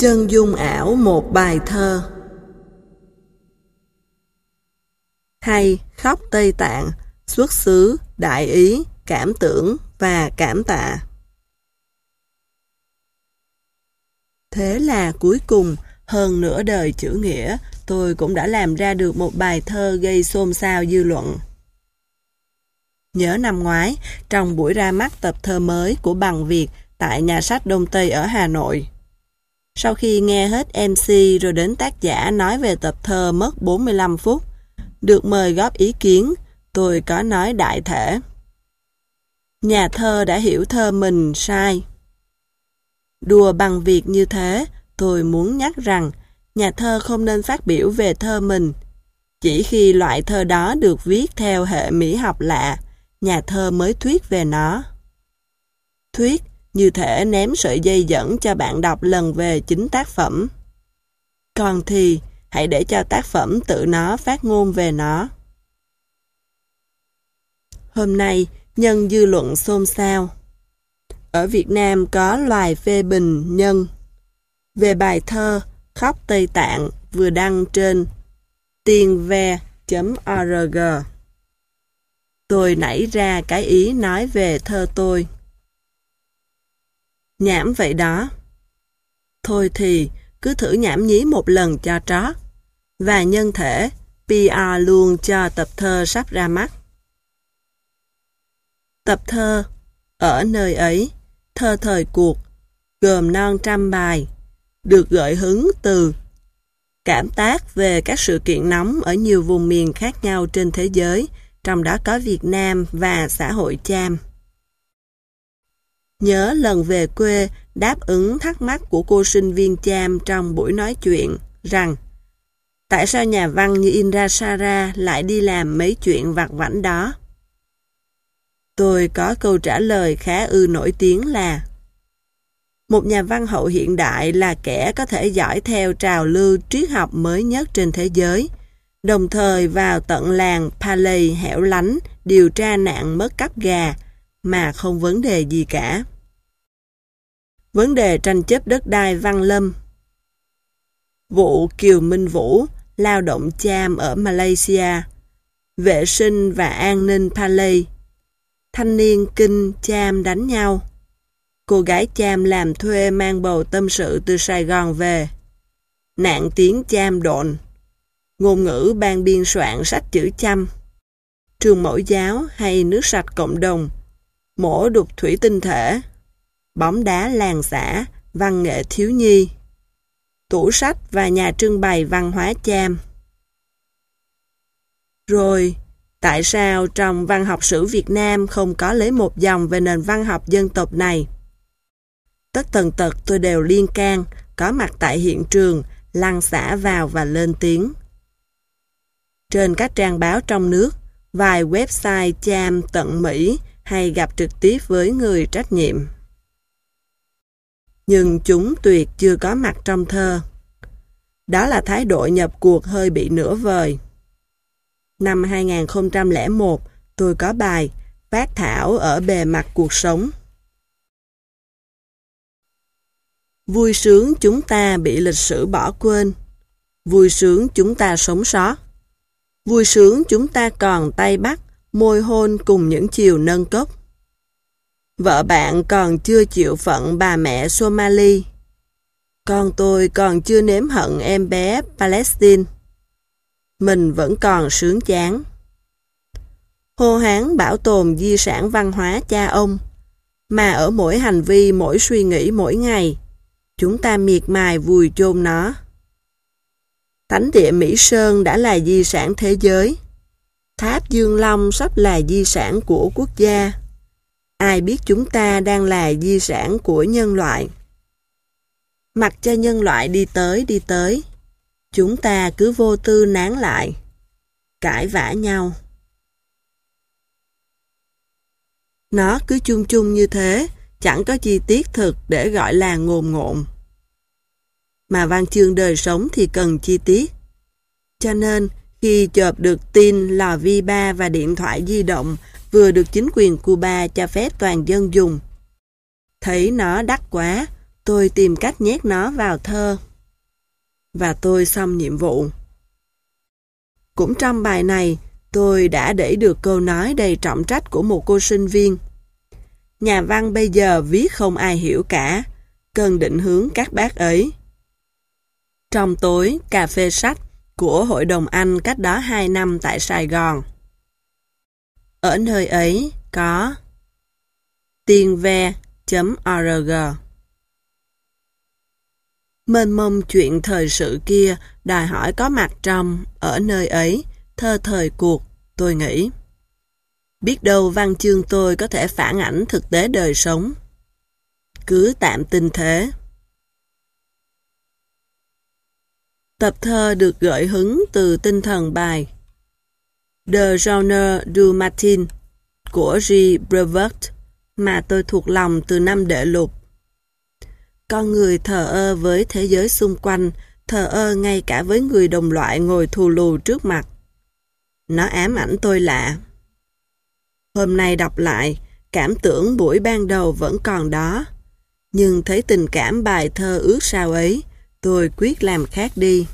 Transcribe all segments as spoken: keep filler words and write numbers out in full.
Chân dung ảo một bài thơ. Hay khóc Tây Tạng, xuất xứ, đại ý, cảm tưởng và cảm tạ. Thế là cuối cùng, hơn nửa đời chữ nghĩa, tôi cũng đã làm ra được một bài thơ gây xôn xao dư luận. Nhớ năm ngoái, trong buổi ra mắt tập thơ mới của Bằng Việt tại nhà sách Đông Tây ở Hà Nội. Sau khi nghe hết em xê rồi đến tác giả nói về tập thơ mất bốn mươi lăm phút, được mời góp ý kiến, tôi có nói đại thể. Nhà thơ đã hiểu thơ mình sai. Đùa Bằng Việt như thế, tôi muốn nhắc rằng nhà thơ không nên phát biểu về thơ mình. Chỉ khi loại thơ đó được viết theo hệ mỹ học lạ, nhà thơ mới thuyết về nó. Thuyết như thể ném sợi dây dẫn cho bạn đọc lần về chính tác phẩm. Còn thì, hãy để cho tác phẩm tự nó phát ngôn về nó. Hôm nay, nhân dư luận xôn xao. Ở Việt Nam có loài phê bình nhân về bài thơ Khóc Tây Tạng vừa đăng trên tienve chấm org. Tôi nảy ra cái ý nói về thơ tôi. Nhảm vậy đó. Thôi thì cứ thử nhảm nhí một lần cho trót, và nhân thể pê rờ luôn cho tập thơ sắp ra mắt. Tập thơ Ở nơi ấy, thơ thời cuộc, gồm non trăm bài, được gợi hứng từ cảm tác về các sự kiện nóng ở nhiều vùng miền khác nhau trên thế giới, trong đó có Việt Nam và xã hội Cham. Nhớ lần về quê đáp ứng thắc mắc của cô sinh viên Cham trong buổi nói chuyện rằng tại sao nhà văn như Indra Sara lại đi làm mấy chuyện vặt vãnh đó. Tôi có câu trả lời khá ư nổi tiếng là một nhà văn hậu hiện đại là kẻ có thể dõi theo trào lưu triết học mới nhất trên thế giới, đồng thời vào tận làng Paley hẻo lánh điều tra nạn mất cắp gà mà không vấn đề gì cả. Vấn đề tranh chấp đất đai Văn Lâm, vụ Kiều Minh Vũ, lao động Cham ở Malaysia, vệ sinh và an ninh Paley, thanh niên Kinh Cham đánh nhau, cô gái Cham làm thuê mang bầu tâm sự từ Sài Gòn về, nạn tiếng Cham độn, ngôn ngữ ban biên soạn sách chữ Chăm, trường mẫu giáo hay nước sạch cộng đồng, mổ đục thủy tinh thể, bóng đá làng xã, văn nghệ thiếu nhi, tủ sách và nhà trưng bày văn hóa Cham. Rồi, tại sao trong văn học sử Việt Nam không có lấy một dòng về nền văn học dân tộc này? Tất tần tật tôi đều liên can, có mặt tại hiện trường, lăn xả vào và lên tiếng. Trên các trang báo trong nước, vài website Cham tận Mỹ hay gặp trực tiếp với người trách nhiệm. Nhưng chúng tuyệt chưa có mặt trong thơ. Đó là thái độ nhập cuộc hơi bị nửa vời. Năm hai nghìn không trăm lẻ một, tôi có bài phát thảo ở bề mặt cuộc sống. Vui sướng chúng ta bị lịch sử bỏ quên. Vui sướng chúng ta sống sót. Vui sướng chúng ta còn tay bắt, môi hôn cùng những chiều nâng cốc. Vợ bạn còn chưa chịu phận bà mẹ Somali. Con tôi còn chưa nếm hận em bé Palestine. Mình vẫn còn sướng chán. Hô hán bảo tồn di sản văn hóa cha ông, mà ở mỗi hành vi, mỗi suy nghĩ mỗi ngày, chúng ta miệt mài vùi chôn nó. Thánh địa Mỹ Sơn đã là di sản thế giới. Tháp Dương Long sắp là di sản của quốc gia. Ai biết chúng ta đang là di sản của nhân loại. Mặc cho nhân loại đi tới đi tới, chúng ta cứ vô tư nán lại, cãi vã nhau. Nó cứ chung chung như thế, chẳng có chi tiết thực để gọi là ngồn ngộn. Mà văn chương đời sống thì cần chi tiết. Cho nên, khi chộp được tin lò vi ba và điện thoại di động vừa được chính quyền Cuba cho phép toàn dân dùng, thấy nó đắt quá, Tôi tìm cách nhét nó vào thơ. Và tôi xong nhiệm vụ. Cũng trong bài này, tôi đã để được câu nói đầy trọng trách của một cô sinh viên. Nhà văn bây giờ viết không ai hiểu cả, cần định hướng các bác ấy. Trong tối, cà phê sách của Hội đồng Anh cách đó hai năm tại Sài Gòn. Ở nơi ấy có tienve chấm org. Mênh mông chuyện thời sự kia đòi hỏi có mặt trong Ở nơi ấy, thơ thời cuộc, tôi nghĩ. Biết đâu văn chương tôi có thể phản ảnh thực tế đời sống. Cứ tạm tin thế. Tập thơ được gợi hứng từ tinh thần bài The Journal du Matin của G. Brevoort mà tôi thuộc lòng từ năm đệ lục. Con người thờ ơ với thế giới xung quanh, thờ ơ ngay cả với người đồng loại ngồi thù lù trước mặt. Nó ám ảnh tôi lạ. Hôm nay đọc lại, cảm tưởng buổi ban đầu vẫn còn đó. Nhưng thấy tình cảm bài thơ ước sao ấy, tôi quyết làm khác đi.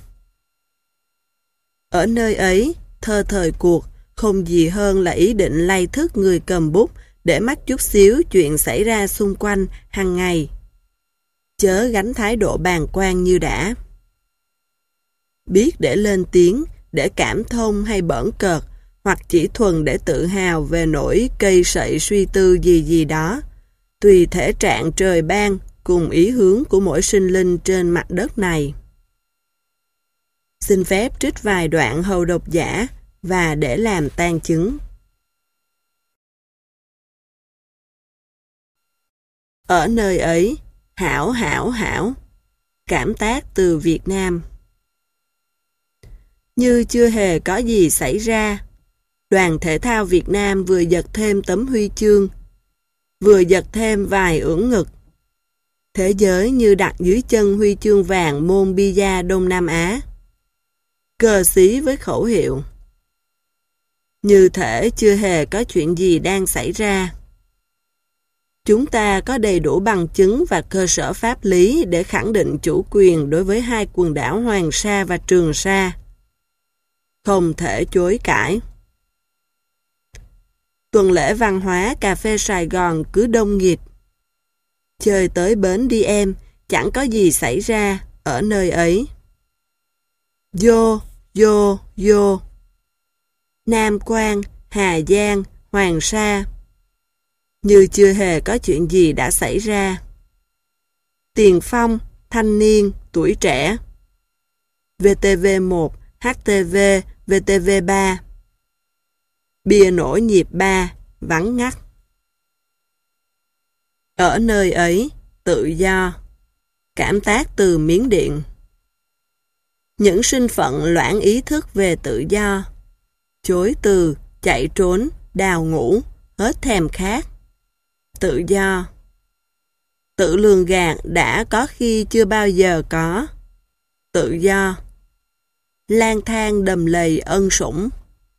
Ở nơi ấy, thơ thời cuộc, không gì hơn là ý định lay thức người cầm bút để mách chút xíu chuyện xảy ra xung quanh hàng ngày. Chớ gánh thái độ bàng quan như đã. Biết để lên tiếng, để cảm thông hay bỡn cợt, hoặc chỉ thuần để tự hào về nỗi cây sậy suy tư gì gì đó, tùy thể trạng trời ban cùng ý hướng của mỗi sinh linh trên mặt đất này. Xin phép trích vài đoạn hầu độc giả và để làm tang chứng. Ở nơi ấy, hảo hảo hảo, cảm tác từ Việt Nam. Như chưa hề có gì xảy ra, đoàn thể thao Việt Nam vừa giật thêm tấm huy chương, vừa giật thêm vài ưỡng ngực. Thế giới như đặt dưới chân huy chương vàng môn bi-a Đông Nam Á. Cờ xí với khẩu hiệu. Như thể chưa hề có chuyện gì đang xảy ra. Chúng ta có đầy đủ bằng chứng và cơ sở pháp lý để khẳng định chủ quyền đối với hai quần đảo Hoàng Sa và Trường Sa. Không thể chối cãi. Tuần lễ văn hóa cà phê Sài Gòn cứ đông nghịt. Chơi tới bến đi em, chẳng có gì xảy ra ở nơi ấy. Vô, vô, vô. Nam Quan, Hà Giang, Hoàng Sa. Như chưa hề có chuyện gì đã xảy ra. Tiền Phong, Thanh Niên, Tuổi Trẻ. vê tê vê một, hát tê vê, vê tê vê ba. Bia nổ nhịp ba, vắng ngắt. Ở nơi ấy, tự do. Cảm tác từ Miến Điện. Những sinh phận loãng ý thức về tự do. Chối từ, chạy trốn, đào ngũ, hết thèm khát. Tự do. Tự lường gạt đã có khi chưa bao giờ có. Tự do. Lang thang đầm lầy ân sủng.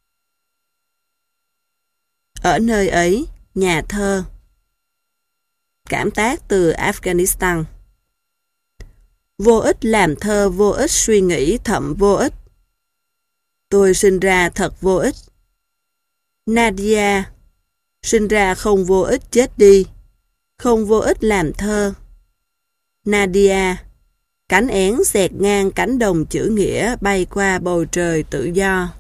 Ở nơi ấy, nhà thơ. Cảm tác từ Afghanistan. Vô ích làm thơ, vô ích suy nghĩ thậm vô ích. Tôi sinh ra thật vô ích. Nadia. Sinh ra không vô ích chết đi. Không vô ích làm thơ. Nadia. Cánh én xẹt ngang cánh đồng chữ nghĩa bay qua bầu trời tự do.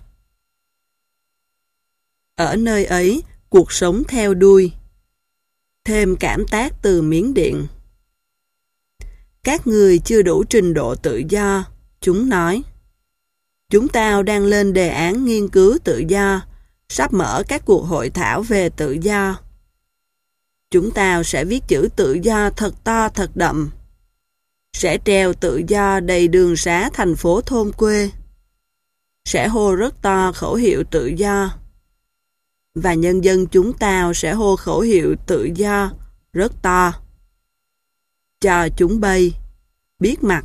Ở nơi ấy, cuộc sống theo đuôi. Thêm cảm tác từ Miến Điện. Các người chưa đủ trình độ tự do, chúng nói. Chúng tao đang lên đề án nghiên cứu tự do, sắp mở các cuộc hội thảo về tự do. Chúng tao sẽ viết chữ tự do thật to thật đậm. Sẽ treo tự do đầy đường xá thành phố thôn quê. Sẽ hô rất to khẩu hiệu tự do. Và nhân dân chúng tao sẽ hô khẩu hiệu tự do rất to. Cho chúng bay, biết mặt.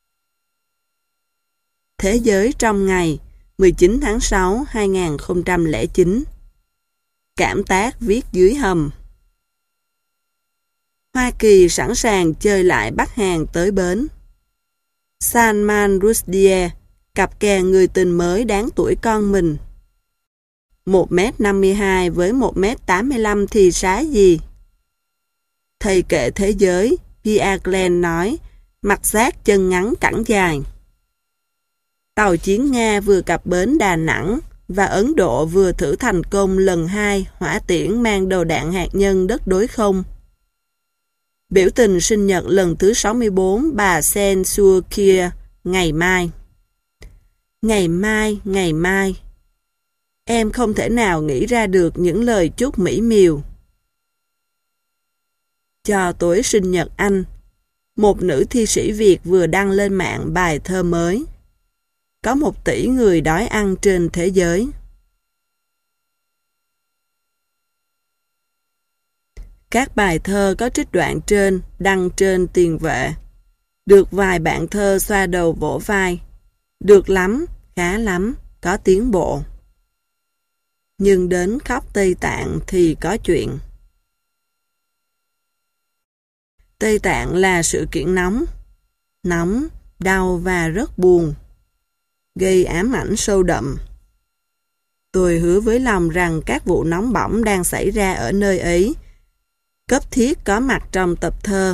Thế giới trong ngày mười chín tháng sáu hai nghìn không trăm lẻ chín. Cảm tác viết dưới hầm. Hoa Kỳ sẵn sàng chơi lại Bắc Hàn tới bến. Salman Rushdie, cặp kè người tình mới đáng tuổi con mình. một mét năm mươi hai với một mét tám mươi lăm thì xá gì? Thầy kệ thế giới, Pierre Glenn nói, mặt sát chân ngắn cẳng dài. Tàu chiến Nga vừa cập bến Đà Nẵng và Ấn Độ vừa thử thành công lần hai hỏa tiễn mang đầu đạn hạt nhân đất đối không. Biểu tình sinh nhật lần thứ sáu mươi bốn bà Sen Sur Kia, ngày mai. Ngày mai, ngày mai. Em không thể nào nghĩ ra được những lời chúc mỹ miều. Cho tối sinh nhật anh, một nữ thi sĩ Việt vừa đăng lên mạng bài thơ mới. Có một tỷ người đói ăn trên thế giới. Các bài thơ có trích đoạn trên đăng trên Tiền Vệ. Được vài bạn thơ xoa đầu vỗ vai. Được lắm, khá lắm, có tiến bộ. Nhưng đến khóc Tây Tạng thì có chuyện. Tây Tạng là sự kiện nóng. Nóng, đau và rất buồn. Gây ám ảnh sâu đậm. Tôi hứa với lòng rằng các vụ nóng bỏng đang xảy ra ở nơi ấy cấp thiết có mặt trong tập thơ.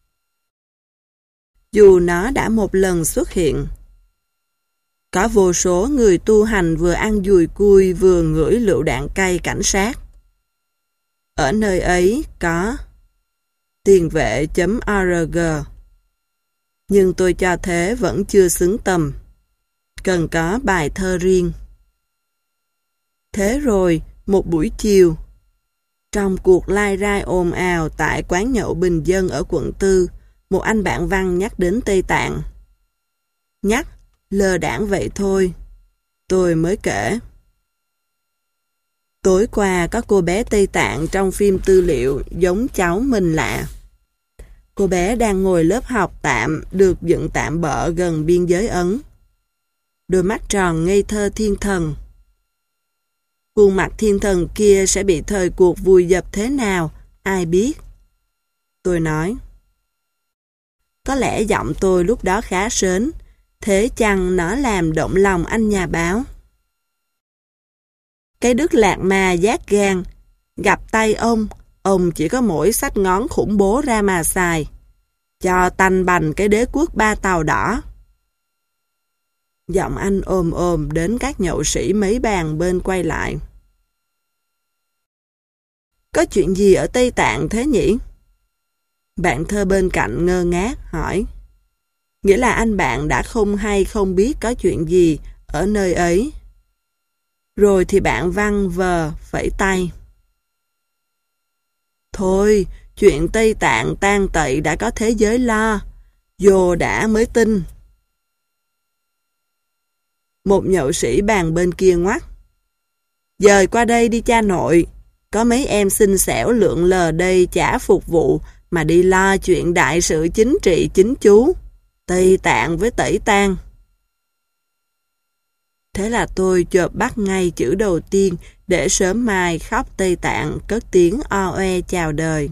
Dù nó đã một lần xuất hiện. Có vô số người tu hành vừa ăn dùi cui vừa ngửi lựu đạn cay cảnh sát. Ở nơi ấy có tiền vệ chấm org. Nhưng tôi cho thế vẫn chưa xứng tầm. Cần có bài thơ riêng. Thế rồi, một buổi chiều, trong cuộc lai rai ồn ào tại quán nhậu bình dân ở quận tư, một anh bạn văn nhắc đến Tây Tạng. Nhắc, lơ đãng vậy thôi. Tôi mới kể. Tối qua có cô bé Tây Tạng trong phim tư liệu giống cháu mình lạ. Cô bé đang ngồi lớp học tạm được dựng tạm bợ gần biên giới Ấn. Đôi mắt tròn ngây thơ thiên thần. Khuôn mặt thiên thần kia sẽ bị thời cuộc vùi dập thế nào, ai biết. Tôi nói. Có lẽ giọng tôi lúc đó khá sến, thế chăng nó làm động lòng anh nhà báo. Cái Đức Lạc Ma giác gan, gặp tay ông, ông chỉ có mỗi xách ngón khủng bố ra mà xài. Cho tanh bành cái đế quốc ba tàu đỏ. Giọng anh ồm ồm đến các nhậu sĩ mấy bàn bên quay lại. Có chuyện gì ở Tây Tạng thế nhỉ? Bạn thơ bên cạnh ngơ ngác hỏi. Nghĩa là anh bạn đã không hay không biết có chuyện gì ở nơi ấy. Rồi thì bạn văn vờ phẩy tay. Thôi, chuyện Tây Tạng tan tậy đã có thế giới lo. Vô đã mới tin. Một nhậu sĩ bàn bên kia ngoắt. Dời qua đây đi cha nội. Có mấy em xinh xẻo lượn lờ đây chả phục vụ mà đi lo chuyện đại sự chính trị chính chú. Tây Tạng với Tẩy Tang. Thế là tôi chợp bắt ngay chữ đầu tiên để sớm mai khóc Tây Tạng cất tiếng o oe chào đời.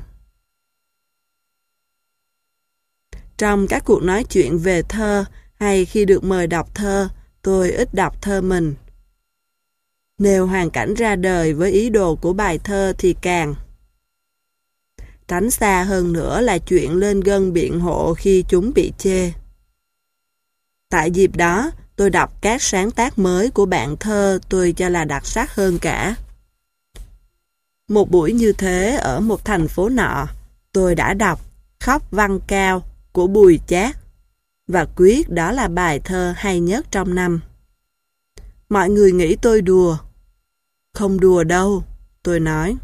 Trong các cuộc nói chuyện về thơ hay khi được mời đọc thơ, tôi ít đọc thơ mình. Nếu hoàn cảnh ra đời với ý đồ của bài thơ thì càng. Tránh xa hơn nữa là chuyện lên gân biện hộ khi chúng bị chê. Tại dịp đó, tôi đọc các sáng tác mới của bạn thơ tôi cho là đặc sắc hơn cả. Một buổi như thế ở một thành phố nọ, tôi đã đọc Khóc Văn Cao của Bùi Chát và quyết đó là bài thơ hay nhất trong năm. Mọi người nghĩ tôi đùa. Không đùa đâu, tôi nói.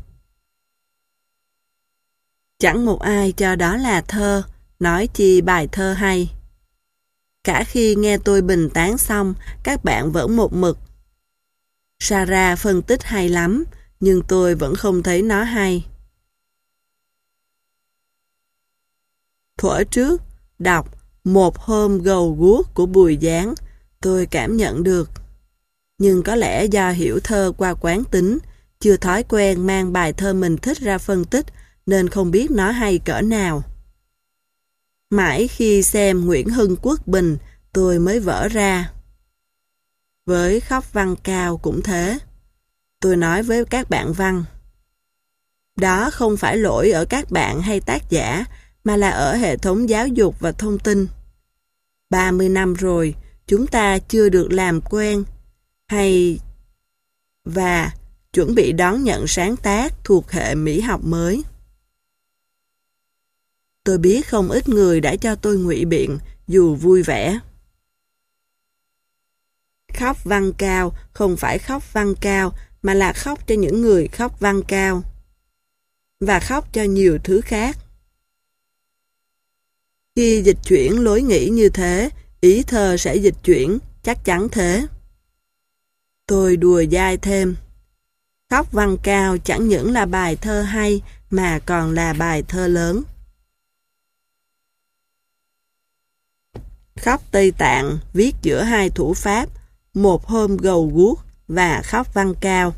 Chẳng một ai cho đó là thơ, nói chi bài thơ hay. Cả khi nghe tôi bình tán xong, các bạn vẫn một mực. Sarah phân tích hay lắm, nhưng tôi vẫn không thấy nó hay. Thuở trước, đọc Một Hôm Gầu Guốc của Bùi Giáng, tôi cảm nhận được. Nhưng có lẽ do hiểu thơ qua quán tính, chưa thói quen mang bài thơ mình thích ra phân tích, nên không biết nó hay cỡ nào. Mãi khi xem Nguyễn Hưng Quốc Bình, tôi mới vỡ ra. Với Khóc Văn Cao cũng thế. Tôi nói với các bạn văn. Đó không phải lỗi ở các bạn hay tác giả, mà là ở hệ thống giáo dục và thông tin. ba mươi năm rồi, chúng ta chưa được làm quen, hay và chuẩn bị đón nhận sáng tác thuộc hệ mỹ học mới. Tôi biết không ít người đã cho tôi ngụy biện, dù vui vẻ. Khóc văn cao không phải khóc văn cao, mà là khóc cho những người khóc văn cao. Và khóc cho nhiều thứ khác. Khi dịch chuyển lối nghĩ như thế, ý thơ sẽ dịch chuyển, chắc chắn thế. Tôi đùa dai thêm. Khóc văn cao chẳng những là bài thơ hay, mà còn là bài thơ lớn. Khóc Tây Tạng viết giữa hai thủ pháp, một hôm gầu guốc và khóc văn cao.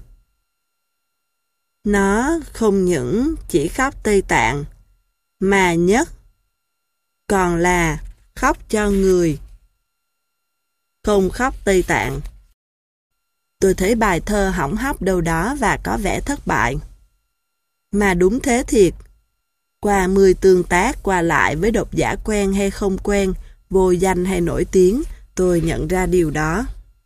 Nó không những chỉ khóc Tây Tạng, mà nhất còn là khóc cho người. Không khóc Tây Tạng. Tôi thấy bài thơ hỏng hóc đâu đó và có vẻ thất bại. Mà đúng thế thiệt. Qua mười tương tác qua lại với độc giả quen hay không quen, vô danh hay nổi tiếng, tôi nhận ra điều đó.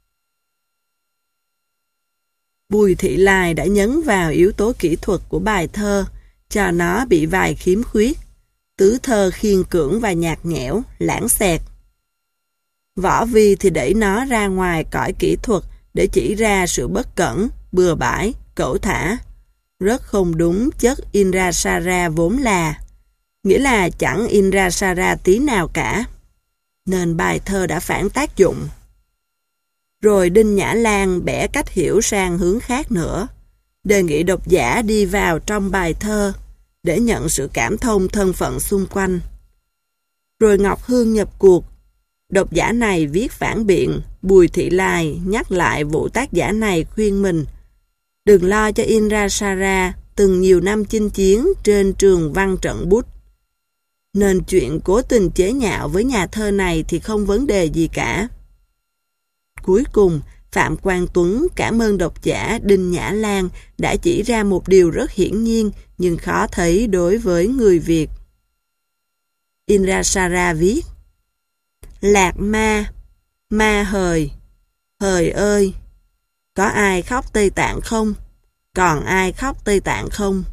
Bùi Thị Lai đã nhấn vào yếu tố kỹ thuật của bài thơ, cho nó bị vài khiếm khuyết, tứ thơ khiên cưỡng và nhạt nhẽo, lãng xẹt. Võ Vi thì đẩy nó ra ngoài cõi kỹ thuật để chỉ ra sự bất cẩn, bừa bãi, cẩu thả, rất không đúng chất Indrasara vốn là, nghĩa là chẳng Indrasara tí nào cả, nên bài thơ đã phản tác dụng. Rồi Đinh Nhã Lan bẻ cách hiểu sang hướng khác nữa, đề nghị độc giả đi vào trong bài thơ để nhận sự cảm thông thân phận xung quanh. Rồi Ngọc Hương nhập cuộc, độc giả này viết phản biện, Bùi Thị Lai nhắc lại vụ tác giả này khuyên mình đừng lo cho Indrasara từng nhiều năm chinh chiến trên trường văn trận bút. Nên chuyện cố tình chế nhạo với nhà thơ này thì không vấn đề gì cả. Cuối cùng, Phạm Quang Tuấn cảm ơn độc giả Đinh Nhã Lan đã chỉ ra một điều rất hiển nhiên nhưng khó thấy đối với người Việt. Indrasara viết: Lạc ma, ma hời, hời ơi, có ai khóc Tây Tạng không? Còn ai khóc Tây Tạng không?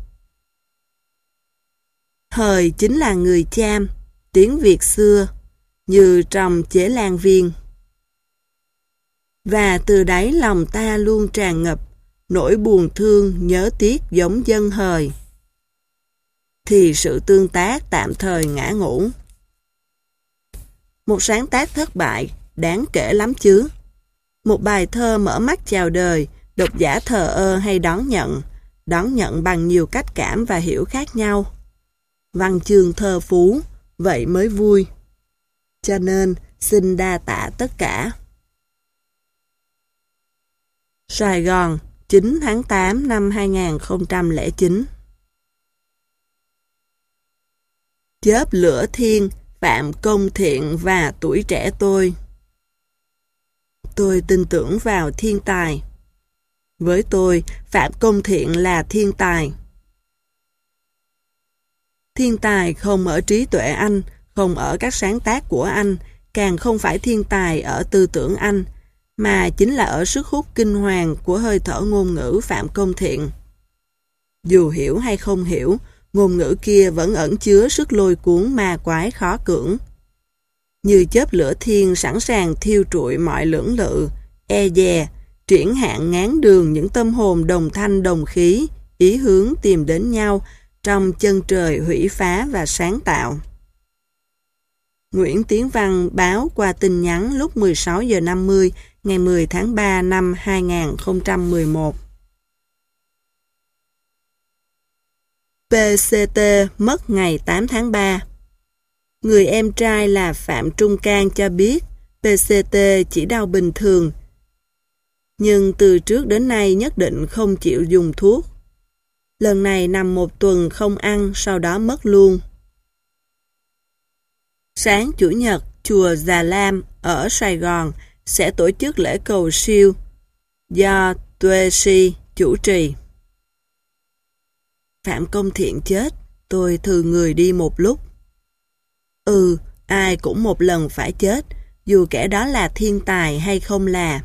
Hời chính là người Cham, tiếng Việt xưa, như trong Chế Lan Viên. Và từ đáy lòng ta luôn tràn ngập nỗi buồn thương nhớ tiếc giống dân hời. Thì sự tương tác tạm thời ngã ngủ. Một sáng tác thất bại, đáng kể lắm chứ. Một bài thơ mở mắt chào đời, độc giả thờ ơ hay đón nhận, đón nhận bằng nhiều cách cảm và hiểu khác nhau. Văn chương thơ phú, vậy mới vui. Cho nên, xin đa tạ tất cả. Sài Gòn, chín tháng tám năm hai nghìn không trăm lẻ chín. Chớp lửa thiên, Phạm Công Thiện và tuổi trẻ tôi. Tôi tin tưởng vào thiên tài. Với tôi, Phạm Công Thiện là thiên tài. Thiên tài không ở trí tuệ anh, không ở các sáng tác của anh, càng không phải thiên tài ở tư tưởng anh, mà chính là ở sức hút kinh hoàng của hơi thở ngôn ngữ Phạm Công Thiện. Dù hiểu hay không hiểu, ngôn ngữ kia vẫn ẩn chứa sức lôi cuốn ma quái khó cưỡng. Như chớp lửa thiên sẵn sàng thiêu trụi mọi lưỡng lự, e dè, triển hạn ngán đường những tâm hồn đồng thanh đồng khí, ý hướng tìm đến nhau trong chân trời hủy phá và sáng tạo. Nguyễn Tiến Văn báo qua tin nhắn lúc mười sáu giờ năm mươi ngày mười tháng ba năm hai nghìn không trăm mười một. pê xê tê mất ngày tám tháng ba. Người em trai là Phạm Trung Cang cho biết pê xê tê chỉ đau bình thường, nhưng từ trước đến nay nhất định không chịu dùng thuốc. Lần này nằm một tuần không ăn, sau đó mất luôn. Sáng Chủ nhật, chùa Già Lam ở Sài Gòn sẽ tổ chức lễ cầu siêu do Tuệ Si chủ trì. Phạm Công Thiện chết, tôi thư người đi một lúc. Ừ, ai cũng một lần phải chết, dù kẻ đó là thiên tài hay không là.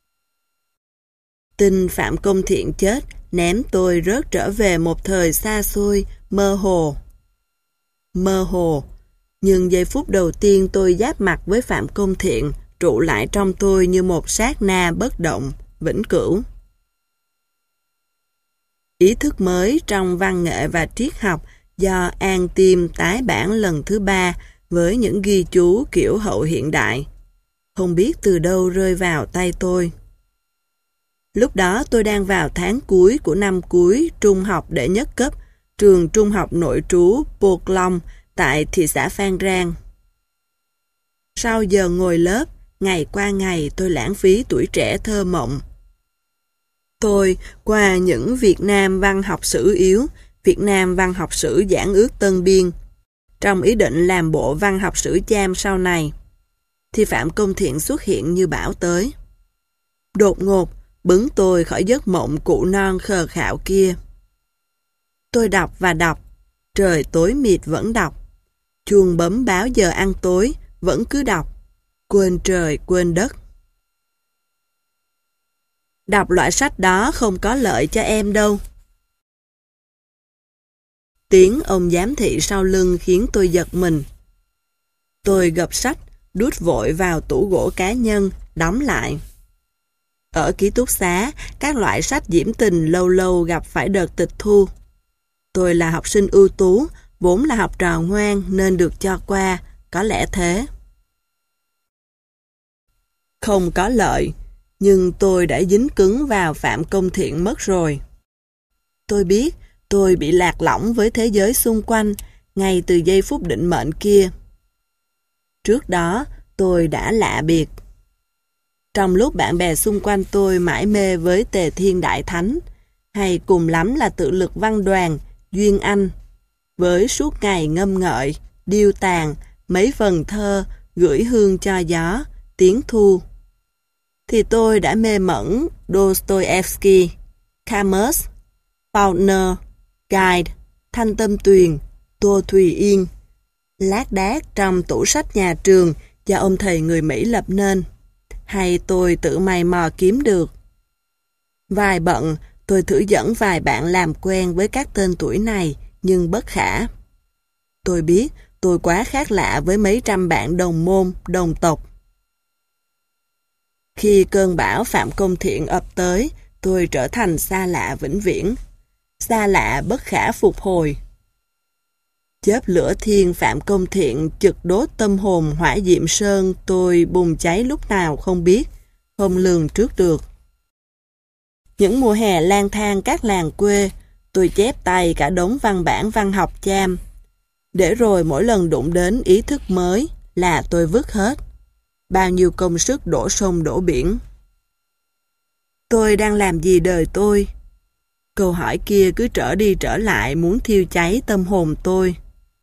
Tin Phạm Công Thiện chết ném tôi rớt trở về một thời xa xôi, mơ hồ. Mơ hồ, nhưng giây phút đầu tiên tôi giáp mặt với Phạm Công Thiện trụ lại trong tôi như một sát na bất động, vĩnh cửu. Ý thức mới trong văn nghệ và triết học do An Tiêm tái bản lần thứ ba với những ghi chú kiểu hậu hiện đại, không biết từ đâu rơi vào tay tôi. Lúc đó tôi đang vào tháng cuối của năm cuối trung học đệ nhất cấp, trường trung học nội trú Pô Long tại thị xã Phan Rang. Sau giờ ngồi lớp, ngày qua ngày tôi lãng phí tuổi trẻ thơ mộng. Tôi, qua những Việt Nam văn học sử yếu, Việt Nam văn học sử giảng ước Tân Biên, trong ý định làm bộ văn học sử cham sau này, thì Phạm Công Thiện xuất hiện như bão tới. Đột ngột, bứng tôi khỏi giấc mộng cụ non khờ khạo kia. Tôi đọc và đọc, trời tối mịt vẫn đọc, chuông bấm báo giờ ăn tối, vẫn cứ đọc, quên trời quên đất. Đọc loại sách đó không có lợi cho em đâu. Tiếng ông giám thị sau lưng khiến tôi giật mình. Tôi gập sách, đút vội vào tủ gỗ cá nhân, đóng lại. Ở ký túc xá, các loại sách diễm tình lâu lâu gặp phải đợt tịch thu. Tôi là học sinh ưu tú, vốn là học trò ngoan nên được cho qua, có lẽ thế. Không có lợi, nhưng tôi đã dính cứng vào Phạm Công Thiện mất rồi. Tôi biết tôi bị lạc lõng với thế giới xung quanh ngay từ giây phút định mệnh kia. Trước đó, tôi đã lạ biệt. Trong lúc bạn bè xung quanh tôi mải mê với Tề Thiên Đại Thánh, hay cùng lắm là tự lực văn đoàn, Duyên Anh, với suốt ngày ngâm ngợi, điêu tàn, mấy phần thơ, gửi hương cho gió, tiếng thu, thì tôi đã mê mẩn Dostoevsky, Camus, Faulkner, Guide, Thanh Tâm Tuyền, Tô Thùy Yên, lác đác trong tủ sách nhà trường do ông thầy người Mỹ lập nên, hay tôi tự mày mò kiếm được. Vài bận, tôi thử dẫn vài bạn làm quen với các tên tuổi này, nhưng bất khả. Tôi biết tôi quá khác lạ với mấy trăm bạn đồng môn, đồng tộc. Khi cơn bão Phạm Công Thiện ập tới, tôi trở thành xa lạ vĩnh viễn. Xa lạ bất khả phục hồi. Chớp lửa thiên Phạm Công Thiện trực đốt tâm hồn hỏa diệm sơn tôi bùng cháy lúc nào không biết, không lường trước được. Những mùa hè lang thang các làng quê, tôi chép tay cả đống văn bản văn học cham. Để rồi mỗi lần đụng đến ý thức mới là tôi vứt hết. Bao nhiêu công sức đổ sông đổ biển. Tôi đang làm gì đời tôi? Câu hỏi kia cứ trở đi trở lại muốn thiêu cháy tâm hồn tôi.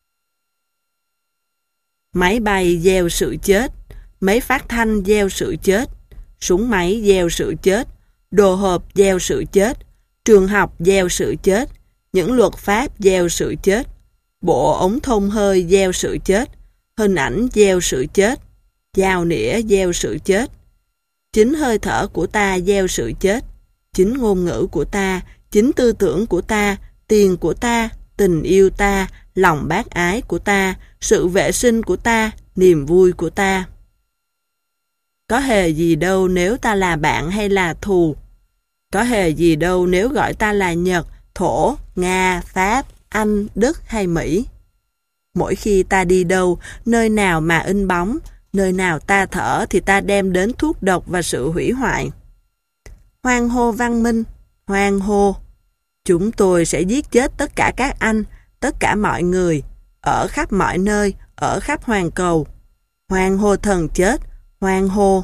Máy bay gieo sự chết, máy phát thanh gieo sự chết, súng máy gieo sự chết, đồ hộp gieo sự chết, trường học gieo sự chết, những luật pháp gieo sự chết, bộ ống thông hơi gieo sự chết, hình ảnh gieo sự chết, dao nĩa gieo sự chết. Chính hơi thở của ta gieo sự chết, chính ngôn ngữ của ta, chính tư tưởng của ta, tiền của ta, tình yêu ta, lòng bác ái của ta, sự vệ sinh của ta, niềm vui của ta. Có hề gì đâu nếu ta là bạn hay là thù. Có hề gì đâu nếu gọi ta là Nhật, Thổ, Nga, Pháp, Anh, Đức hay Mỹ. Mỗi khi ta đi đâu, nơi nào mà in bóng, nơi nào ta thở thì ta đem đến thuốc độc và sự hủy hoại. Hoan hô văn minh, hoan hô. Chúng tôi sẽ giết chết tất cả các anh, tất cả mọi người, ở khắp mọi nơi, ở khắp hoàn cầu. Hoan hô thần chết, hoan hô.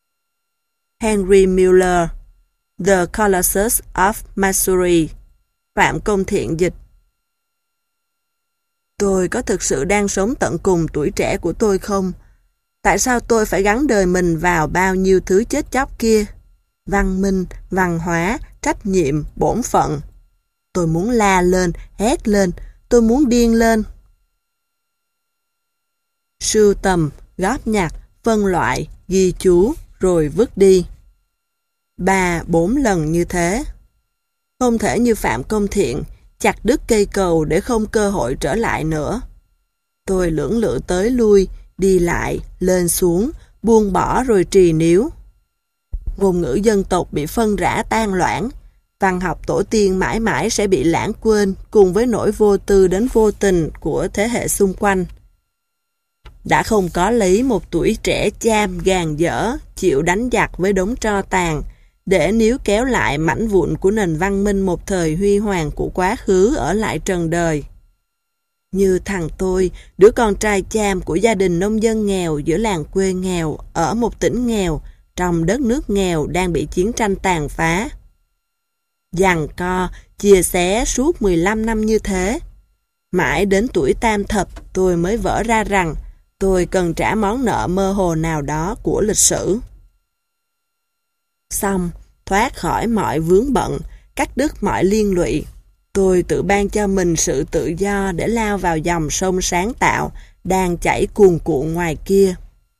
Henry Miller, The Colossus of Missouri, Phạm Công Thiện dịch. Tôi có thực sự đang sống tận cùng tuổi trẻ của tôi không? Tại sao tôi phải gắn đời mình vào bao nhiêu thứ chết chóc kia? Văn minh, văn hóa, trách nhiệm, bổn phận. Tôi muốn la lên, hét lên, tôi muốn điên lên. Sưu tầm, góp nhặt, phân loại, ghi chú, rồi vứt đi. Ba, bốn lần như thế. Không thể như Phạm Công Thiện, chặt đứt cây cầu để không cơ hội trở lại nữa. Tôi lưỡng lự tới lui, đi lại, lên xuống, buông bỏ rồi trì níu. Ngôn ngữ dân tộc bị phân rã tan loãng, văn học tổ tiên mãi mãi sẽ bị lãng quên cùng với nỗi vô tư đến vô tình của thế hệ xung quanh. Đã không có lấy một tuổi trẻ cham gàn dở, chịu đánh giặc với đống tro tàn, để níu kéo lại mảnh vụn của nền văn minh một thời huy hoàng của quá khứ ở lại trần đời. Như thằng tôi, đứa con trai cham của gia đình nông dân nghèo giữa làng quê nghèo, ở một tỉnh nghèo, trong đất nước nghèo đang bị chiến tranh tàn phá. Giằng co, chia xé suốt mười lăm năm như thế. Mãi đến tuổi tam thập tôi mới vỡ ra rằng tôi cần trả món nợ mơ hồ nào đó của lịch sử. Xong, thoát khỏi mọi vướng bận, cắt đứt mọi liên lụy, tôi tự ban cho mình sự tự do để lao vào dòng sông sáng tạo đang chảy cuồn cuộn ngoài kia.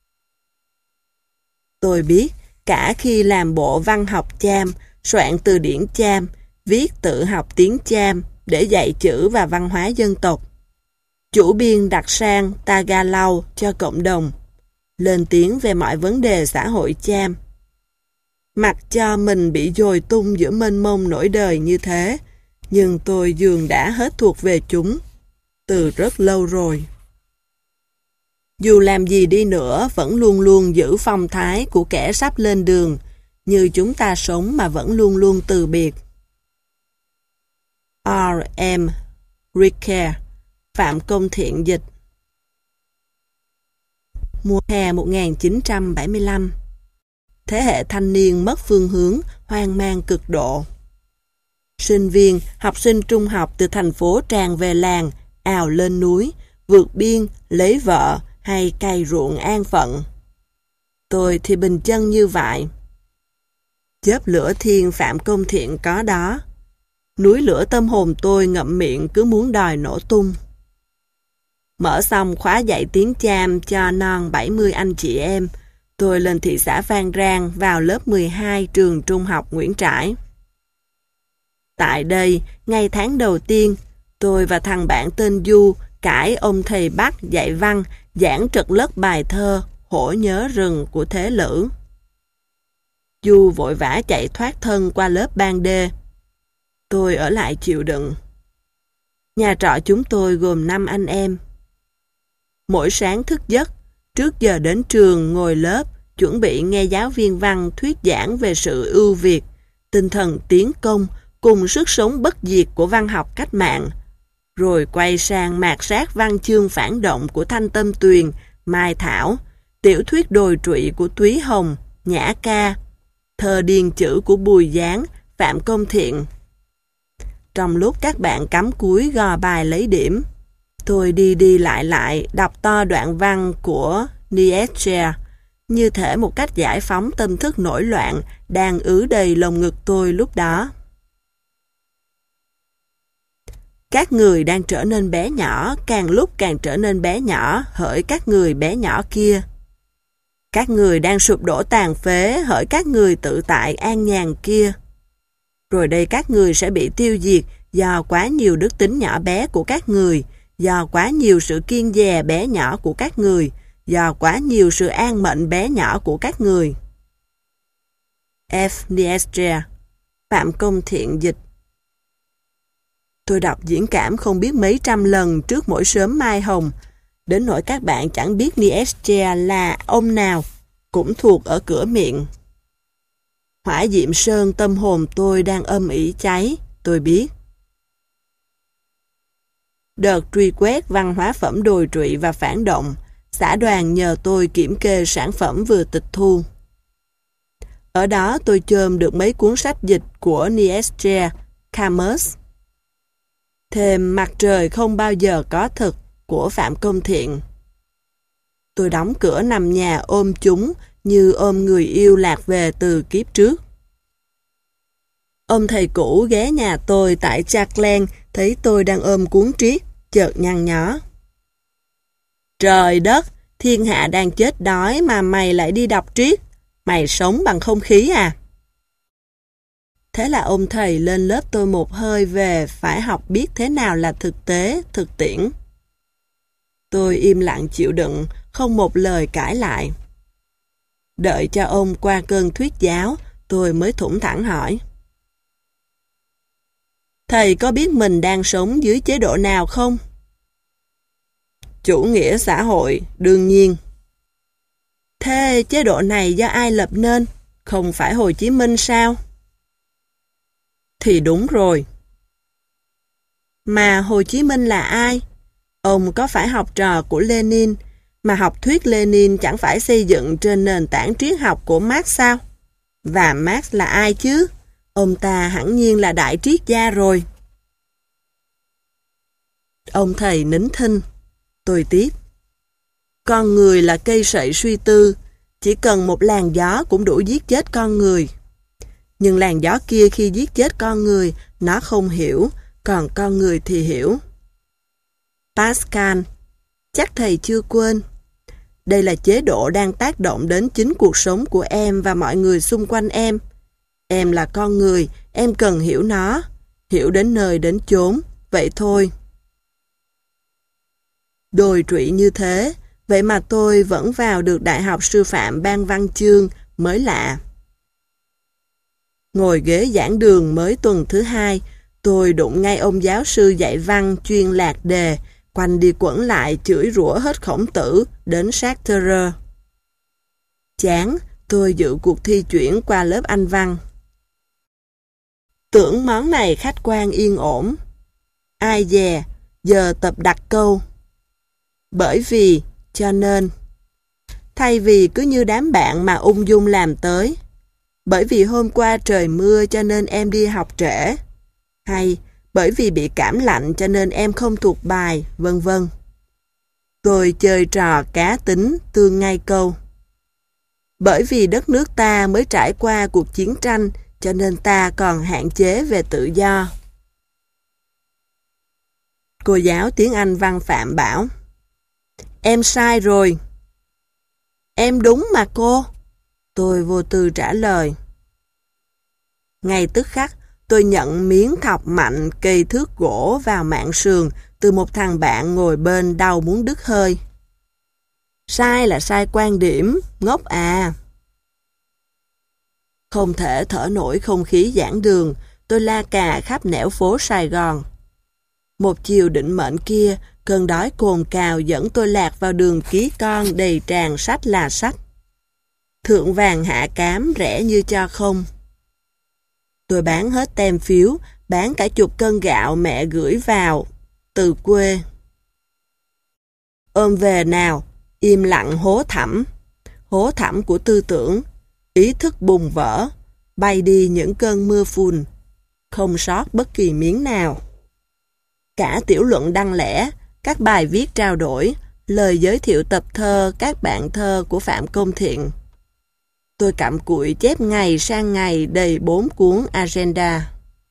Tôi biết, cả khi làm bộ văn học cham, soạn từ điển cham, viết tự học tiếng cham để dạy chữ và văn hóa dân tộc, chủ biên đặt sang Tagalog cho cộng đồng, lên tiếng về mọi vấn đề xã hội cham. Mặc cho mình bị dồi tung giữa mênh mông nỗi đời như thế, nhưng tôi dường đã hết thuộc về chúng, từ rất lâu rồi. Dù làm gì đi nữa, vẫn luôn luôn giữ phong thái của kẻ sắp lên đường, như chúng ta sống mà vẫn luôn luôn từ biệt. R M Rilke, Phạm Công Thiện dịch. Mùa hè một nghìn chín trăm bảy mươi lăm. Thế hệ thanh niên mất phương hướng, hoang mang cực độ. Sinh viên, học sinh trung học từ thành phố tràn về làng, ào lên núi, vượt biên, lấy vợ hay cày ruộng an phận. Tôi thì bình chân như vậy. Chớp lửa thiên Phạm Công Thiện có đó. Núi lửa tâm hồn tôi ngậm miệng cứ muốn đòi nổ tung. Mở xong khóa dạy tiếng cham cho non bảy mươi anh chị em, tôi lên thị xã Phan Rang vào lớp mười hai trường trung học Nguyễn Trãi. Tại đây, ngày tháng đầu tiên, tôi và thằng bạn tên Du cãi ông thầy Bắc dạy văn, giảng trật lất bài thơ Hổ nhớ rừng của Thế Lữ. Du vội vã chạy thoát thân qua lớp ban đê. Tôi ở lại chịu đựng. Nhà trọ chúng tôi gồm năm anh em. Mỗi sáng thức giấc, trước giờ đến trường ngồi lớp, chuẩn bị nghe giáo viên văn thuyết giảng về sự ưu việt, tinh thần tiến công cùng sức sống bất diệt của văn học cách mạng, rồi quay sang mạt sát văn chương phản động của Thanh Tâm Tuyền, Mai Thảo, tiểu thuyết đồi trụy của Túy Hồng, Nhã Ca, thơ điền chữ của Bùi Giáng, Phạm Công Thiện. Trong lúc các bạn cắm cúi gò bài lấy điểm, tôi đi đi lại lại đọc to đoạn văn của Nietzsche, như thể một cách giải phóng tâm thức nổi loạn đang ứ đầy lồng ngực tôi lúc đó. Các người đang trở nên bé nhỏ, càng lúc càng trở nên bé nhỏ, hỡi các người bé nhỏ kia. Các người đang sụp đổ tàn phế, hỡi các người tự tại an nhàn kia. Rồi đây các người sẽ bị tiêu diệt do quá nhiều đức tính nhỏ bé của các người, do quá nhiều sự kiêng dè bé nhỏ của các người, do quá nhiều sự an mệnh bé nhỏ của các người. F. Nietzsche, Phạm Công Thiện dịch. Tôi đọc diễn cảm không biết mấy trăm lần trước mỗi sớm mai hồng, đến nỗi các bạn chẳng biết Nietzsche là ông nào, cũng thuộc ở cửa miệng. Hỏa diệm sơn tâm hồn tôi đang âm ỉ cháy, tôi biết. Đợt truy quét văn hóa phẩm đồi trụy và phản động, xã đoàn nhờ tôi kiểm kê sản phẩm vừa tịch thu. Ở đó tôi chôm được mấy cuốn sách dịch của Nietzsche, Camus. Thêm Mặt trời không bao giờ có thực của Phạm Công Thiện. Tôi đóng cửa nằm nhà ôm chúng như ôm người yêu lạc về từ kiếp trước. Ông thầy cũ ghé nhà tôi tại Charkland thấy tôi đang ôm cuốn triết, chợt nhăn nhó. Trời đất, thiên hạ đang chết đói mà mày lại đi đọc triết. Mày sống bằng không khí à? Thế là ông thầy lên lớp tôi một hơi về phải học biết thế nào là thực tế, thực tiễn. Tôi im lặng chịu đựng, không một lời cãi lại. Đợi cho ông qua cơn thuyết giáo, tôi mới thủng thẳng hỏi. Thầy có biết mình đang sống dưới chế độ nào không? Chủ nghĩa xã hội, đương nhiên. Thế chế độ này do ai lập nên? Không phải Hồ Chí Minh sao? Thì đúng rồi. Mà Hồ Chí Minh là ai? Ông có phải học trò của Lenin, mà học thuyết Lenin chẳng phải xây dựng trên nền tảng triết học của Marx sao? Và Marx là ai chứ? Ông ta hẳn nhiên là đại triết gia rồi. Ông thầy nín thinh. Tôi tiếp. Con người là cây sậy suy tư, chỉ cần một làn gió cũng đủ giết chết con người. Nhưng làn gió kia khi giết chết con người, nó không hiểu, còn con người thì hiểu. Pascal, chắc thầy chưa quên. Đây là chế độ đang tác động đến chính cuộc sống của em và mọi người xung quanh em. Em là con người, em cần hiểu nó, hiểu đến nơi đến chốn, vậy thôi. Đồi trụy như thế, vậy mà tôi vẫn vào được Đại học Sư phạm Ban Văn Chương, mới lạ. Ngồi ghế giảng đường mới tuần thứ hai, tôi đụng ngay ông giáo sư dạy văn chuyên lạc đề, quanh đi quẩn lại chửi rủa hết Khổng Tử đến Sartre. Chán, tôi dự cuộc thi chuyển qua lớp Anh văn. Tưởng món này khách quan yên ổn. Ai dè, giờ tập đặt câu. Bởi vì, cho nên. Thay vì cứ như đám bạn mà ung dung làm tới. Bởi vì hôm qua trời mưa cho nên em đi học trễ. Hay bởi vì bị cảm lạnh cho nên em không thuộc bài, vân vân. Tôi chơi trò cá tính tương ngay câu. Bởi vì đất nước ta mới trải qua cuộc chiến tranh cho nên ta còn hạn chế về tự do. Cô giáo tiếng Anh Văn Phạm bảo: Em sai rồi. Em đúng mà cô. Tôi vô tư trả lời. Ngay tức khắc, tôi nhận miếng thọc mạnh cây thước gỗ vào mạn sườn từ một thằng bạn ngồi bên đau muốn đứt hơi. Sai là sai quan điểm, ngốc à. Không thể thở nổi không khí giảng đường, tôi la cà khắp nẻo phố Sài Gòn. Một chiều định mệnh kia, cơn đói cồn cào dẫn tôi lạc vào đường ký con đầy tràn sách là sách. Thượng vàng hạ cám rẻ như cho không. Tôi bán hết tem phiếu, bán cả chục cân gạo mẹ gửi vào, từ quê. Ôm về nào, im lặng hố thẳm, hố thẳm của tư tưởng, ý thức bùng vỡ, bay đi những cơn mưa phùn, không sót bất kỳ miếng nào. Cả tiểu luận đăng lẻ, các bài viết trao đổi, lời giới thiệu tập thơ các bạn thơ của Phạm Công Thiện. Tôi cặm cụi chép ngày sang ngày đầy bốn cuốn agenda.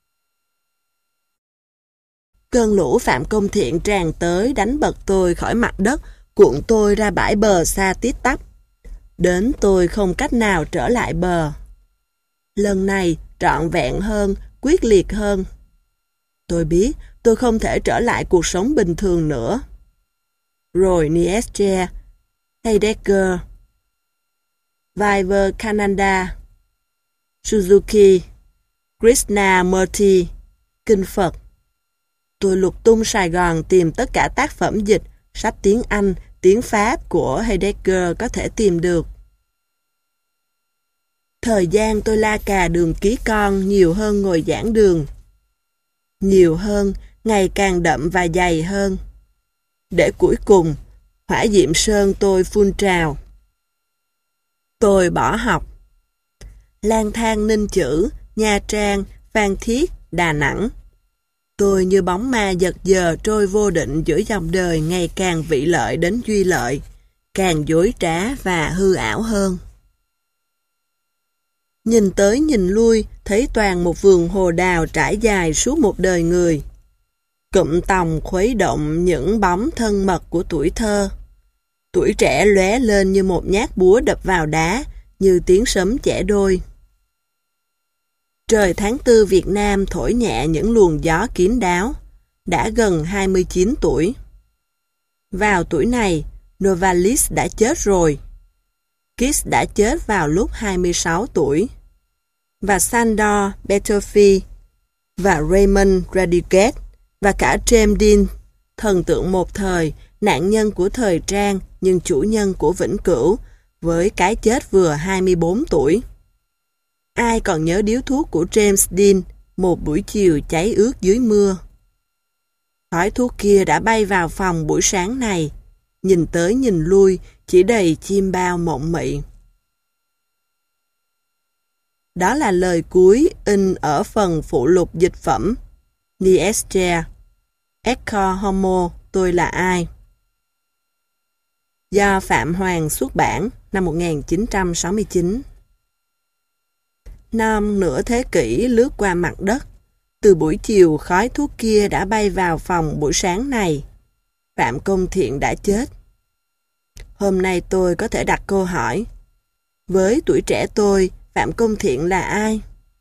Cơn lũ Phạm Công Thiện tràn tới đánh bật tôi khỏi mặt đất, cuộn tôi ra bãi bờ xa tít tắp. Đến tôi không cách nào trở lại bờ. Lần này trọn vẹn hơn, quyết liệt hơn. Tôi biết tôi không thể trở lại cuộc sống bình thường nữa. Rồi Nietzsche, Heidegger, Vivekananda, Suzuki, Krishnamurti, Kinh Phật. Tôi lục tung Sài Gòn tìm tất cả tác phẩm dịch, sách tiếng Anh, tiếng Pháp của Heidegger có thể tìm được. Thời gian tôi la cà đường ký con nhiều hơn ngồi giảng đường. Nhiều hơn, ngày càng đậm và dày hơn. Để cuối cùng, hỏa diệm sơn tôi phun trào. Tôi bỏ học. Lang thang Ninh Chữ, Nha Trang, Phan Thiết, Đà Nẵng. Tôi như bóng ma giật giờ trôi vô định giữa dòng đời ngày càng vị lợi đến duy lợi, càng dối trá và hư ảo hơn. Nhìn tới nhìn lui, thấy toàn một vườn hồ đào trải dài suốt một đời người. Cụm tòng khuấy động những bóng thân mật của tuổi thơ. Tuổi trẻ lóe lên như một nhát búa đập vào đá, như tiếng sấm chẻ đôi. Trời tháng tư Việt Nam thổi nhẹ những luồng gió kín đáo, đã gần hai mươi chín tuổi. Vào tuổi này, Novalis đã chết rồi. Keats đã chết vào lúc hai mươi sáu tuổi. Và Sandor Peterfi, và Raymond Rodriguez, và cả James Dean, thần tượng một thời, nạn nhân của thời trang nhưng chủ nhân của vĩnh cửu, với cái chết vừa hai mươi bốn tuổi. Ai còn nhớ điếu thuốc của James Dean, một buổi chiều cháy ướt dưới mưa? Khói thuốc kia đã bay vào phòng buổi sáng này, nhìn tới nhìn lui, chỉ đầy chim bao mộng mị. Đó là lời cuối in ở phần phụ lục dịch phẩm Nietzsche, Ecce Homo, tôi là ai? Do Phạm Hoàng xuất bản năm một nghìn chín trăm sáu mươi chín. Năm nửa thế kỷ lướt qua mặt đất, từ buổi chiều khói thuốc kia đã bay vào phòng buổi sáng này. Phạm Công Thiện đã chết. Hôm nay tôi có thể đặt câu hỏi, với tuổi trẻ tôi, Phạm Công Thiện là ai?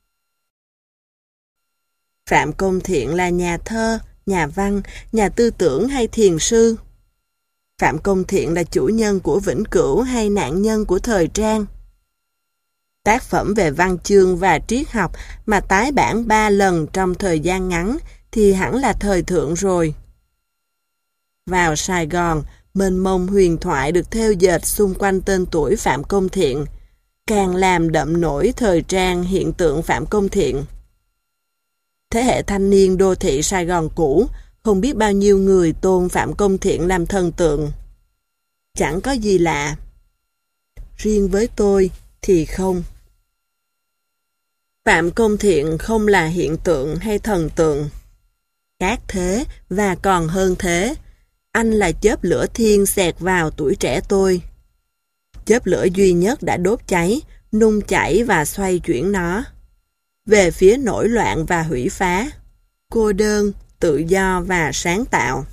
Phạm Công Thiện là nhà thơ, nhà văn, nhà tư tưởng hay thiền sư? Phạm Công Thiện là chủ nhân của vĩnh cửu hay nạn nhân của thời trang? Tác phẩm về văn chương và triết học mà tái bản ba lần trong thời gian ngắn thì hẳn là thời thượng rồi. Vào Sài Gòn, mênh mông huyền thoại được thêu dệt xung quanh tên tuổi Phạm Công Thiện, càng làm đậm nổi thời trang hiện tượng Phạm Công Thiện. Thế hệ thanh niên đô thị Sài Gòn cũ, không biết bao nhiêu người tôn Phạm Công Thiện làm thần tượng. Chẳng có gì lạ. Riêng với tôi thì không. Phạm Công Thiện không là hiện tượng hay thần tượng. Khác thế và còn hơn thế, anh là chớp lửa thiên xẹt vào tuổi trẻ tôi. Chớp lửa duy nhất đã đốt cháy, nung chảy và xoay chuyển nó về phía nổi loạn và hủy phá, cô đơn, tự do và sáng tạo.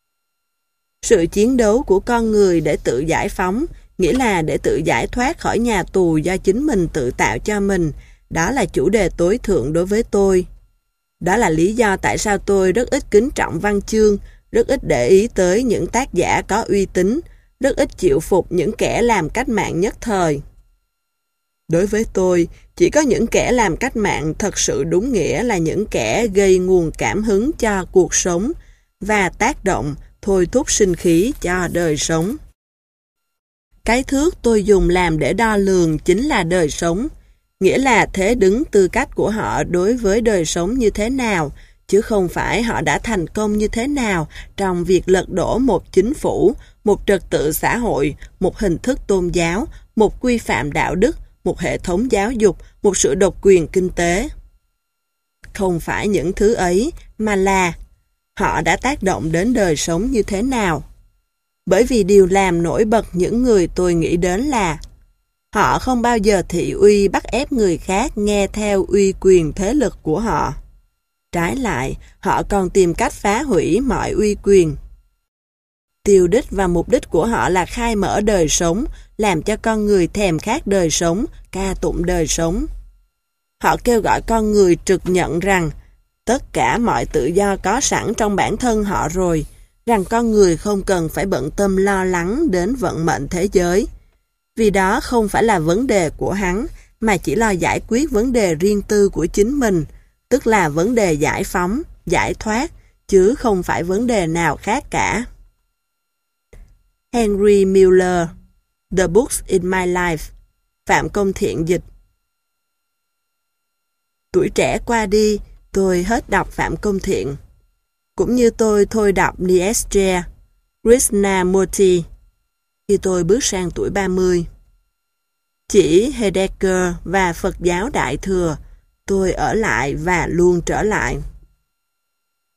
Sự chiến đấu của con người để tự giải phóng, nghĩa là để tự giải thoát khỏi nhà tù do chính mình tự tạo cho mình, đó là chủ đề tối thượng đối với tôi. Đó là lý do tại sao tôi rất ít kính trọng văn chương, rất ít để ý tới những tác giả có uy tín, rất ít chịu phục những kẻ làm cách mạng nhất thời. Đối với tôi, chỉ có những kẻ làm cách mạng thật sự đúng nghĩa là những kẻ gây nguồn cảm hứng cho cuộc sống và tác động, thôi thúc sinh khí cho đời sống. Cái thước tôi dùng làm để đo lường chính là đời sống, nghĩa là thế đứng tư cách của họ đối với đời sống như thế nào, chứ không phải họ đã thành công như thế nào trong việc lật đổ một chính phủ, một trật tự xã hội, một hình thức tôn giáo, một quy phạm đạo đức, một hệ thống giáo dục, một sự độc quyền kinh tế. Không phải những thứ ấy, mà là họ đã tác động đến đời sống như thế nào. Bởi vì điều làm nổi bật những người tôi nghĩ đến là họ không bao giờ thị uy bắt ép người khác nghe theo uy quyền thế lực của họ. Trái lại, họ còn tìm cách phá hủy mọi uy quyền. Tiêu đích và mục đích của họ là khai mở đời sống, làm cho con người thèm khát đời sống, ca tụng đời sống. Họ kêu gọi con trực trực nhận rằng tất cả mọi tự do có sẵn trong bản thân họ rồi, rằng con người không cần phải bận tâm lo lắng đến vận mệnh thế giới. Vì đó không phải là vấn đề của hắn, mà chỉ lo giải quyết vấn đề riêng tư của chính mình, tức là vấn đề giải phóng, giải thoát, chứ không phải vấn đề nào khác cả. Henry Miller, The Books in My Life, Phạm Công Thiện dịch. Tuổi trẻ qua đi, tôi hết đọc Phạm Công Thiện. Cũng như tôi thôi đọc Nietzsche, Krishnamurti, khi tôi bước sang tuổi ba mươi. Chỉ Heidegger và Phật giáo Đại Thừa, tôi ở lại và luôn trở lại.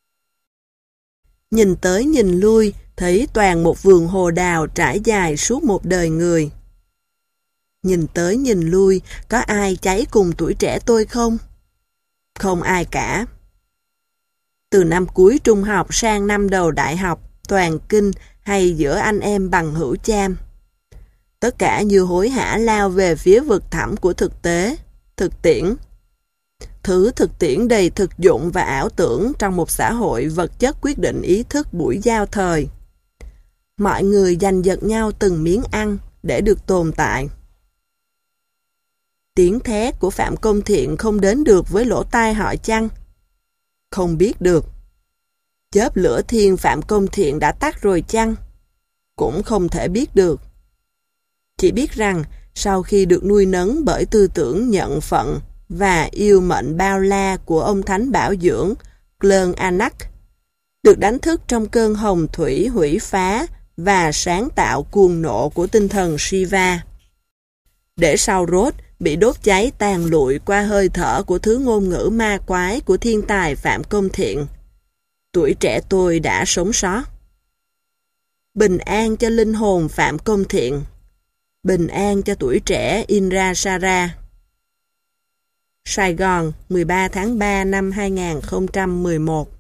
Nhìn tới nhìn lui, thấy toàn một vườn hồ đào trải dài suốt một đời người. Nhìn tới nhìn lui, có ai cháy cùng tuổi trẻ tôi không? Không ai cả. Từ năm cuối trung học sang năm đầu đại học, toàn kinh hay giữa anh em bằng hữu cham. Tất cả như hối hả lao về phía vực thẳm của thực tế, thực tiễn. Thứ thực tiễn đầy thực dụng và ảo tưởng trong một xã hội vật chất quyết định ý thức buổi giao thời. Mọi người giành giật nhau từng miếng ăn để được tồn tại. Tiếng thét của Phạm Công Thiện không đến được với lỗ tai họ chăng? Không biết được. Chớp lửa thiên Phạm Công Thiện đã tắt rồi chăng? Cũng không thể biết được. Chỉ biết rằng sau khi được nuôi nấng bởi tư tưởng nhận phận và yêu mệnh bao la của ông thánh bảo dưỡng Glenn Anak, được đánh thức trong cơn hồng thủy hủy phá và sáng tạo cuồng nộ của tinh thần Shiva, để sau rốt bị đốt cháy tàn lụi qua hơi thở của thứ ngôn ngữ ma quái của thiên tài Phạm Công Thiện. Tuổi trẻ tôi đã sống sót. Bình an cho linh hồn Phạm Công Thiện. Bình an cho tuổi trẻ Indrasara. Sài Gòn, mười ba tháng ba năm hai nghìn không trăm mười một.